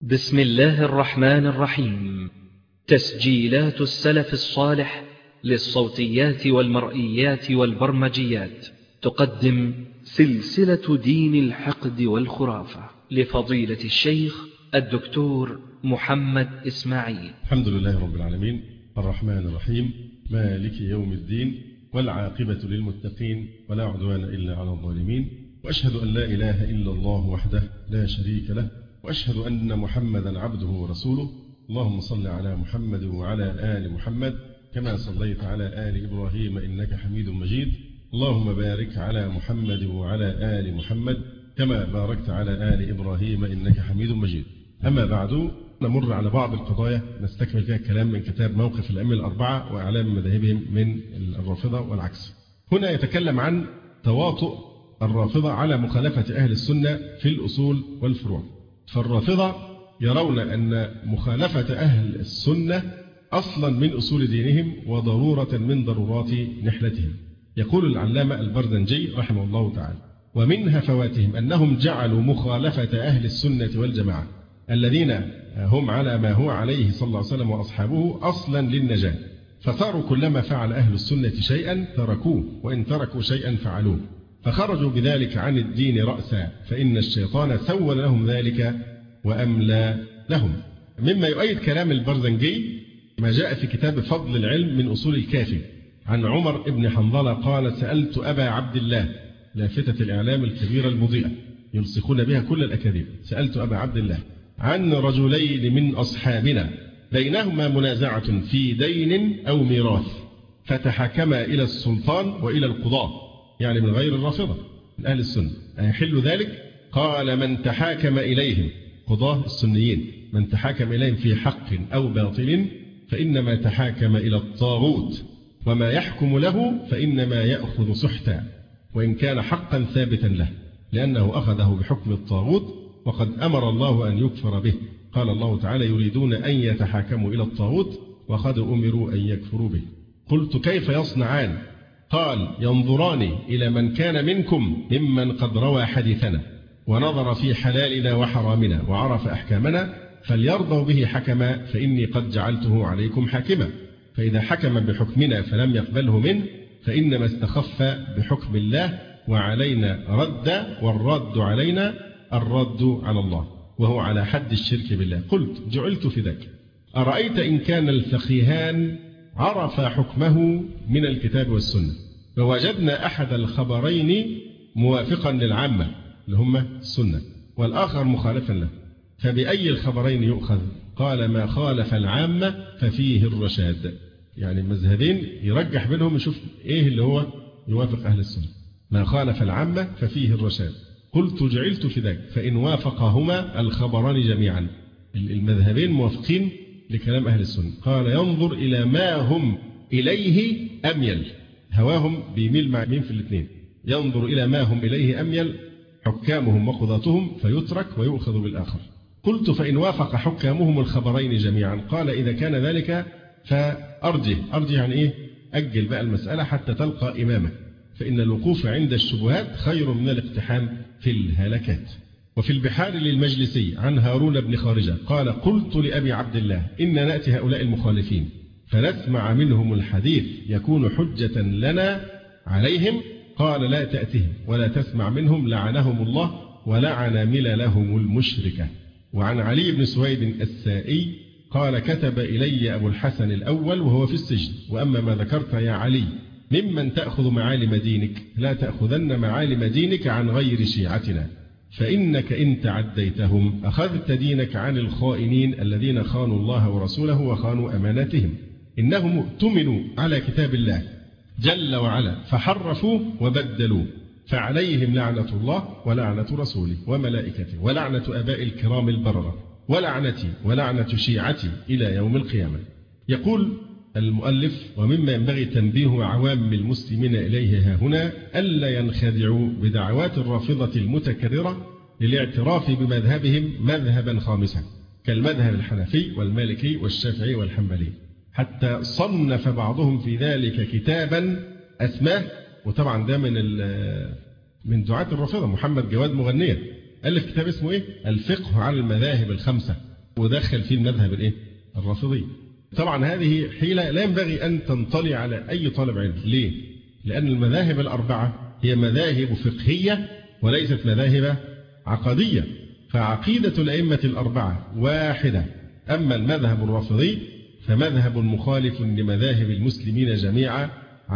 بسم الله الرحمن الرحيم. تسجيلات السلف الصالح للصوتيات والمرئيات والبرمجيات تقدم سلسلة دين الحقد والخرافة لفضيلة الشيخ الدكتور محمد إسماعيل. الحمد لله رب العالمين، الرحمن الرحيم، مالك يوم الدين، والعاقبة للمتقين، ولا عدوان إلا على الظالمين، وأشهد أن لا إله إلا الله وحده لا شريك له، وأشهد أن محمدا عبده ورسوله. اللهم صل على محمد وعلى آل محمد كما صليت على آل إبراهيم إنك حميد مجيد. اللهم بارك على محمد وعلى آل محمد كما باركت على آل إبراهيم إنك حميد مجيد. أما بعد، نمر على بعض القضايا نستكمل فيها الكلام من كتاب موقف الأئمة الأربعة وإعلام مذاهبهم من الرافضة والعكس. هنا يتكلم عن تواطؤ الرافضة على مخالفة أهل السنة في الأصول والفروع. فالرافضة يرون أن مخالفة أهل السنة أصلا من أصول دينهم وضرورة من ضرورات نحلتهم. يقول العلامة البرزنجي رحمه الله تعالى: ومن هفواتهم أنهم جعلوا مخالفة أهل السنة والجماعة الذين هم على ما هو عليه صلى الله عليه وسلم وأصحابه أصلا للنجاة، فصاروا كلما فعل أهل السنة شيئا تركوه، وإن تركوا شيئا فعلوه، فخرجوا بذلك عن الدين رأسا، فإن الشيطان سول لهم ذلك وأملى لهم. مما يؤيد كلام البرزنجي ما جاء في كتاب فضل العلم من أصول الكافي عن عمر بن حنظلة قال: سألت أبا عبد الله، لافتة الإعلام الكبيرة المضيئة يلصقون بها كل الأكاذيب، سألت أبا عبد الله عن رجلين من أصحابنا بينهما منازعة في دين أو ميراث، فتحاكما إلى السلطان وإلى القضاة، يعني من غير الرافضة من أهل السنة، أيحل ذلك؟ قال: من تحاكم إليهم، قضاة السنيين، من تحاكم إليهم في حق أو باطل فإنما تحاكم إلى الطاغوت، وما يحكم له فإنما يأخذ سحتا، وإن كان حقا ثابتا له، لأنه أخذه بحكم الطاغوت، وقد أمر الله أن يكفر به. قال الله تعالى: يريدون أن يتحاكموا إلى الطاغوت وقد أمروا أن يكفروا به. قلت: كيف يصنعان؟ قال: ينظران إلى من كان منكم ممن قد روى حديثنا ونظر في حلالنا وحرامنا وعرف أحكامنا، فليرضوا به حكما، فإني قد جعلته عليكم حاكما، فإذا حكم بحكمنا فلم يقبله منه فإنما استخف بحكم الله، وعلينا رد، والرد علينا الرد على الله، وهو على حد الشرك بالله. قلت: جعلت في ذاك، أرأيت إن كان الفقيهان عرف حكمه من الكتاب والسنة، ووجدنا أحد الخبرين موافقا للعامة اللي هم السنة، والآخر مخالفا له، فبأي الخبرين يؤخذ؟ قال: ما خالف العامة ففيه الرشاد. يعني المذهبين يرجح بينهم، يشوف إيه اللي هو يوافق أهل السنة. ما خالف العامة ففيه الرشاد. قلت: جعلت في ذاك، فإن وافقهما الخبران جميعا، المذهبين موافقين لكلام أهل السنة. قال: ينظر إلى ما هم إليه أميل، هواهم بيميل مع مين في الاثنين، ينظر إلى ما هم إليه أميل حكامهم وقضاتهم فيترك ويؤخذ بالآخر. قلت: فإن وافق حكامهم الخبرين جميعا؟ قال: إذا كان ذلك فأرجه يعني إيه؟ أجل بقى المسألة حتى تلقى إمامه، فإن الوقوف عند الشبهات خير من الاقتحام في الهلكات. وفي البحار للمجلسي عن هارون بن خارجة قال: قلت لأبي عبد الله: إن نأتي هؤلاء المخالفين فنسمع منهم الحديث يكون حجة لنا عليهم. قال: لا تأتهم ولا تسمع منهم، لعنهم الله ولعن مللهم المشركة. وعن علي بن سويد السائي قال: كتب إلي أبو الحسن الأول وهو في السجن: وأما ما ذكرت يا علي ممن تأخذ معالم دينك، لا تأخذن معالم دينك عن غير شيعتنا، فإنك إن تعديتهم أخذت دينك عن الخائنين الذين خانوا الله ورسوله وخانوا أماناتهم، إنهم اؤتمنوا على كتاب الله جل وعلا فحرفوا وبدلوا، فعليهم لعنة الله ولعنة رسوله وملائكته ولعنة آباء الكرام البررة ولعنتي ولعنة شيعتي إلى يوم القيامة. يقول المؤلف: ومما ينبغي تنبيه عوام المسلمين إليه ها هنا ألا ينخدعوا بدعوات الرافضة المتكررة للاعتراف بمذهبهم مذهبا خامسا كالمذهب الحنفي والمالكي والشافعي والحنبلي، حتى صنف بعضهم في ذلك كتابا أسماه، وطبعا ده من دعاة الرافضة محمد جواد مغنية، ألف كتاب اسمه إيه؟ الفقه على المذاهب الخمسة، ودخل فيه المذهب الرافضي. طبعا هذه حيلة لا ينبغي أن تنطلي على أي طالب علم. ليه؟ لأن المذاهب الأربعة هي مذاهب فقهية وليست مذاهب عقدية، فعقيدة الأئمة الأربعة واحدة. أما المذهب الرافضي فمذهب مخالف لمذاهب المسلمين جميعا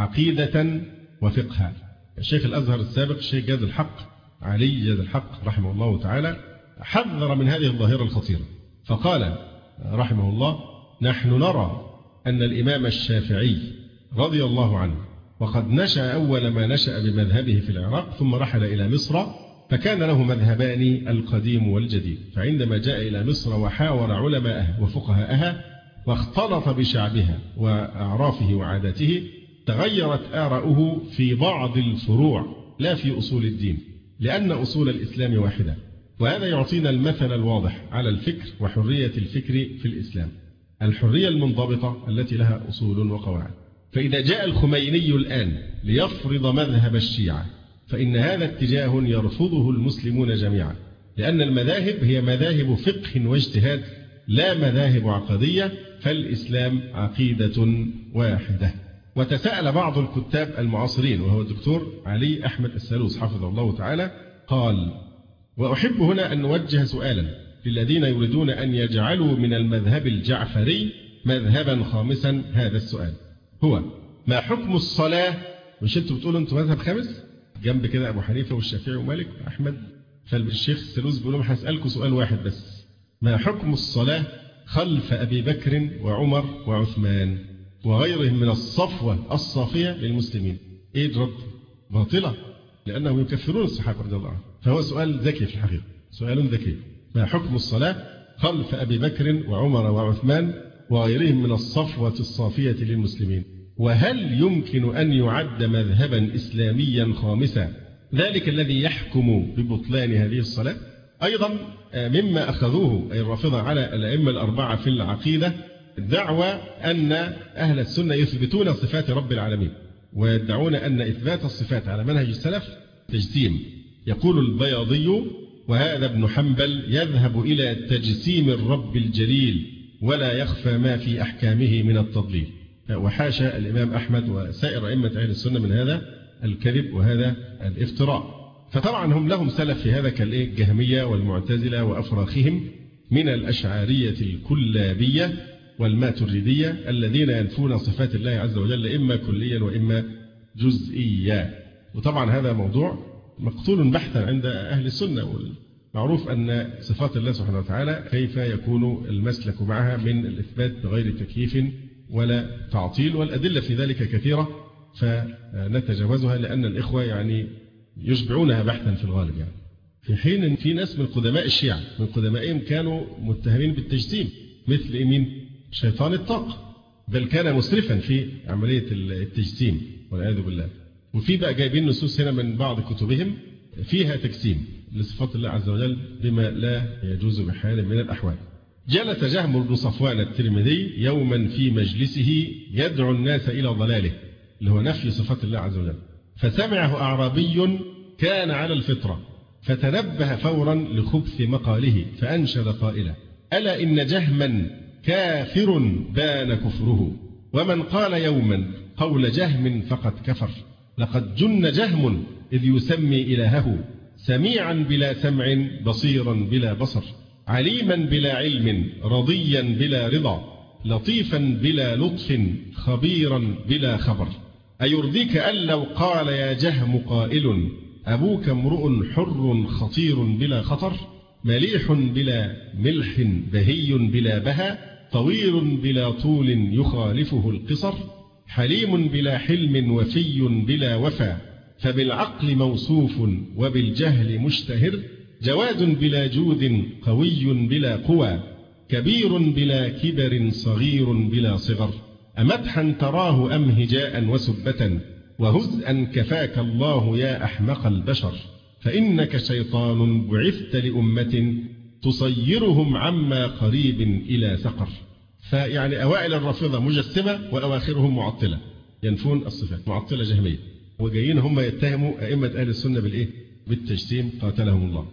عقيدة وفقها. الشيخ الأزهر السابق الشيخ جاد الحق علي جاد الحق رحمه الله تعالى حذر من هذه الظاهرة الخطيرة، فقال رحمه الله: نحن نرى أن الإمام الشافعي رضي الله عنه وقد نشأ أول ما نشأ بمذهبه في العراق ثم رحل إلى مصر، فكان له مذهبان القديم والجديد، فعندما جاء إلى مصر وحاور علماءها وفقهاءها واختلط بشعبها وأعرافه وعاداته تغيرت آراؤه في بعض الفروع لا في أصول الدين، لأن أصول الإسلام واحدة. وهذا يعطينا المثل الواضح على الفكر وحرية الفكر في الإسلام، الحرية المنضبطة التي لها أصول وقواعد. فإذا جاء الخميني الآن ليفرض مذهب الشيعة فإن هذا اتجاه يرفضه المسلمون جميعا، لأن المذاهب هي مذاهب فقه واجتهاد لا مذاهب عقدية، فالإسلام عقيدة واحدة. وتساءل بعض الكتاب المعاصرين وهو الدكتور علي أحمد السالوس حفظه الله تعالى قال: وأحب هنا أن نوجه سؤالا للذين يريدون أن يجعلوا من المذهب الجعفري مذهبا خامسا. هذا السؤال هو: ما حكم الصلاة؟ مش انتوا بتقولوا انتوا مذهب خامس جنب كده أبو حنيفة والشافعي ومالك وأحمد؟ فالشيخ السالوس بيقول لهم: هسألكم سؤال واحد بس، ما حكم الصلاة خلف أبي بكر وعمر وعثمان وغيرهم من الصفوة الصافية للمسلمين؟ إيه الرد؟ باطلة، لأنهم يكفرون الصحابة رضي الله عنهم. فهو سؤال ذكي في الحقيقة، سؤال ذكي. ما حكم الصلاة خلف أبي بكر وعمر وعثمان وغيرهم من الصفوة الصافية للمسلمين؟ وهل يمكن أن يعد مذهبا إسلاميا خامسا ذلك الذي يحكم ببطلان هذه الصلاة؟ أيضا مما أخذوه أي الرافضة على الأئمة الأربعة في العقيدة الدعوة أن أهل السنة يثبتون صفات رب العالمين، ويدعون أن إثبات الصفات على منهج السلف تجسيم. يقول البياضي: وهذا ابن حنبل يذهب إلى تجسيم الرب الجليل ولا يخفى ما في أحكامه من التضليل. وحاشا الإمام أحمد وسائر أئمة أهل السنة من هذا الكذب وهذا الافتراء. فطبعا هم لهم سلف في هذا كالجهمية والمعتزلة وأفراخهم من الأشعارية الكلابية والماتريدية الذين ينفون صفات الله عز وجل إما كليا وإما جزئيا. وطبعا هذا موضوع مقتول بحثا عند أهل السنة، والمعروف أن صفات الله سبحانه وتعالى كيف يكون المسلك معها من الإثبات بغير تكييف ولا تعطيل، والأدلة في ذلك كثيرة فنتجاوزها لأن الإخوة يعني يشبعونها بحثا في الغالب. يعني في حين أن في ناس من قدماء الشيعة من قدمائهم كانوا متهمين بالتجسيم، مثل مين؟ شيطان الطاق، بل كان مسرفا في عملية التجسيم والعياذ بالله. وفي بقى جايبين نصوص هنا من بعض كتبهم فيها تجسيم لصفات الله عز وجل بما لا يجوز بحال من الأحوال. جلس جهم بن صفوان الترمذي يوما في مجلسه يدعو الناس إلى ضلاله، اللي هو نفي صفات الله عز وجل، فسمعه أعرابي كان على الفطرة فتنبه فورا لخبث مقاله فأنشد قائلا: ألا إن جهما كافر بان كفره، ومن قال يوما قول جهم فقد كفر. لقد جن جهم إذ يسمي إلهه، سميعا بلا سمع بصيرا بلا بصر، عليما بلا علم رضيا بلا رضا، لطيفا بلا لطف خبيرا بلا خبر. أيرضيك أن لو قال يا جهم قائل أبوك امرؤ حر خطير بلا خطر، مليح بلا ملح بهي بلا بها، طويل بلا طول يخالفه القصر، حليم بلا حلم وفي بلا وفا، فبالعقل موصوف وبالجهل مشتهر، جواد بلا جود قوي بلا قوى، كبير بلا كبر صغير بلا صغر، أمدحا تراه أم هجاء وسبة، وهزءا كفاك الله يا أحمق البشر، فإنك شيطان بعثت لأمة تصيرهم عما قريب إلى سقر. فيعني أوائل الرافضة مجسمة وأواخرهم معطلة ينفون الصفات، معطلة جهمية، وجايين هم يتهموا أئمة أهل السنة بالإيه؟ بالتجسيم قاتلهم الله.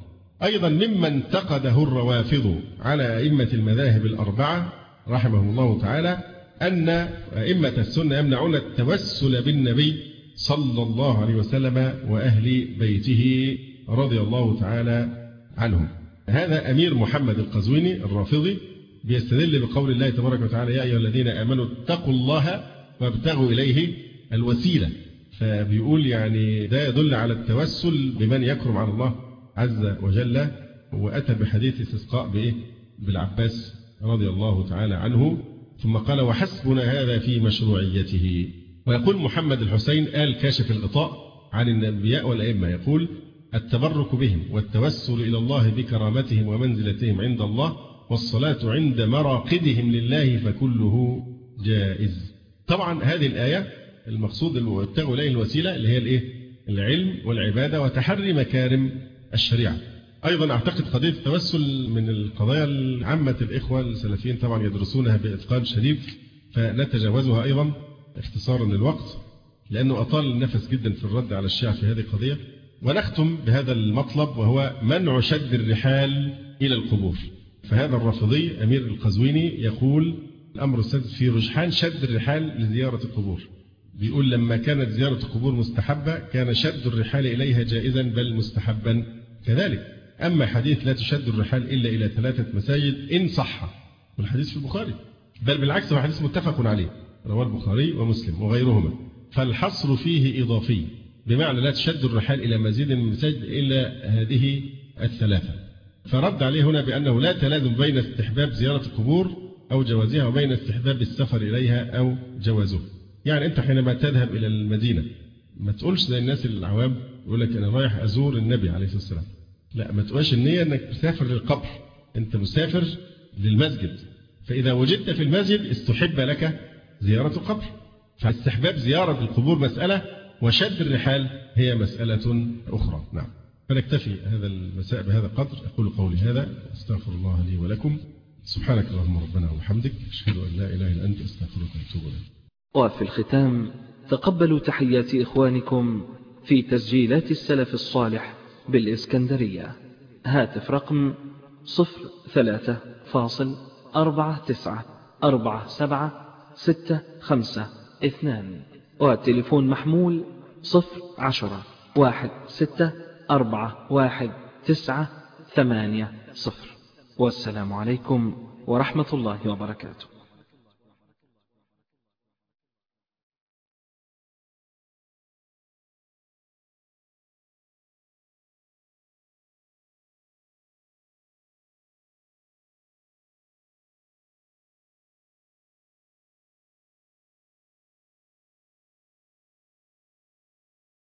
أيضا مما انتقده الروافض على أئمة المذاهب الأربعة رحمهم الله تعالى أن أئمة السنة يمنعون التوسل بالنبي صلى الله عليه وسلم وأهل بيته رضي الله تعالى عنهم. هذا أمير محمد القزويني الرافضي بيستدل بقول الله تبارك وتعالى: يا أيها الذين آمنوا اتقوا الله وابتغوا إليه الوسيلة. فبيقول يعني ده يدل على التوسل بمن يكرم على الله عز وجل، وأتى بحديث استسقاء بالعباس رضي الله تعالى عنه، ثم قال: وحسبنا هذا في مشروعيته. ويقول محمد الحسين آل كاشف الغطاء عن الأنبياء والأئمة، يقول: التبرك بهم والتوسل إلى الله بكرامتهم ومنزلتهم عند الله والصلاة عند مراقدهم لله فكله جائز. طبعا هذه الآية المقصود وابتغوا إليه الوسيلة اللي هي العلم والعبادة وتحري مكارم الشريعة. أيضا أعتقد قضية التوسل من القضايا العامة الإخوة السلفيين طبعا يدرسونها بإتقان شديد، فنتجاوزها أيضا اختصارا للوقت لأنه أطال النفس جدا في الرد على الشيعة في هذه القضية. ونختم بهذا المطلب وهو منع شد الرحال إلى القبور. فهذا الرافضي أمير القزويني يقول الأمر السادس في رجحان شد الرحال لزيارة القبور. بيقول لما كانت زيارة القبور مستحبة كان شد الرحال إليها جائزا بل مستحبا كذلك. أما حديث لا تشد الرحال إلا إلى 3 مساجد إن صح، والحديث في البخاري، بل بالعكس هو حديث متفق عليه رواه البخاري ومسلم وغيرهما، فالحصر فيه إضافي بمعنى لا تشد الرحال إلى مزيد من المساجد إلا هذه 3. فرد عليه هنا بأنه لا تلازم بين استحباب زيارة القبور أو جوازها وبين استحباب السفر إليها أو جوازه. يعني أنت حينما تذهب إلى المدينة ما تقولش زي الناس العوام يقول لك أنا رايح أزور النبي عليه الصلاة والسلام. لا، ما تقولش النية أنك مسافر للقبر، أنت مسافر للمسجد. فإذا وجدت في المسجد استحب لك زيارة القبر. فاستحباب زيارة القبور مسألة، وشد الرحال هي مسألة أخرى. نعم. فنكتفي هذا المساء بهذا القدر. أقول قولي هذا، أستغفر الله لي ولكم. سبحانك اللهم ربنا وبحمدك، أشهد أن لا إله إلا أنت، أستغفرك وأتوب إليك. وفي الختام تقبلوا تحيات إخوانكم في تسجيلات السلف الصالح بالإسكندرية. هاتف رقم 03494765، والتليفون محمول 010-1641-980. والسلام عليكم ورحمة الله وبركاته.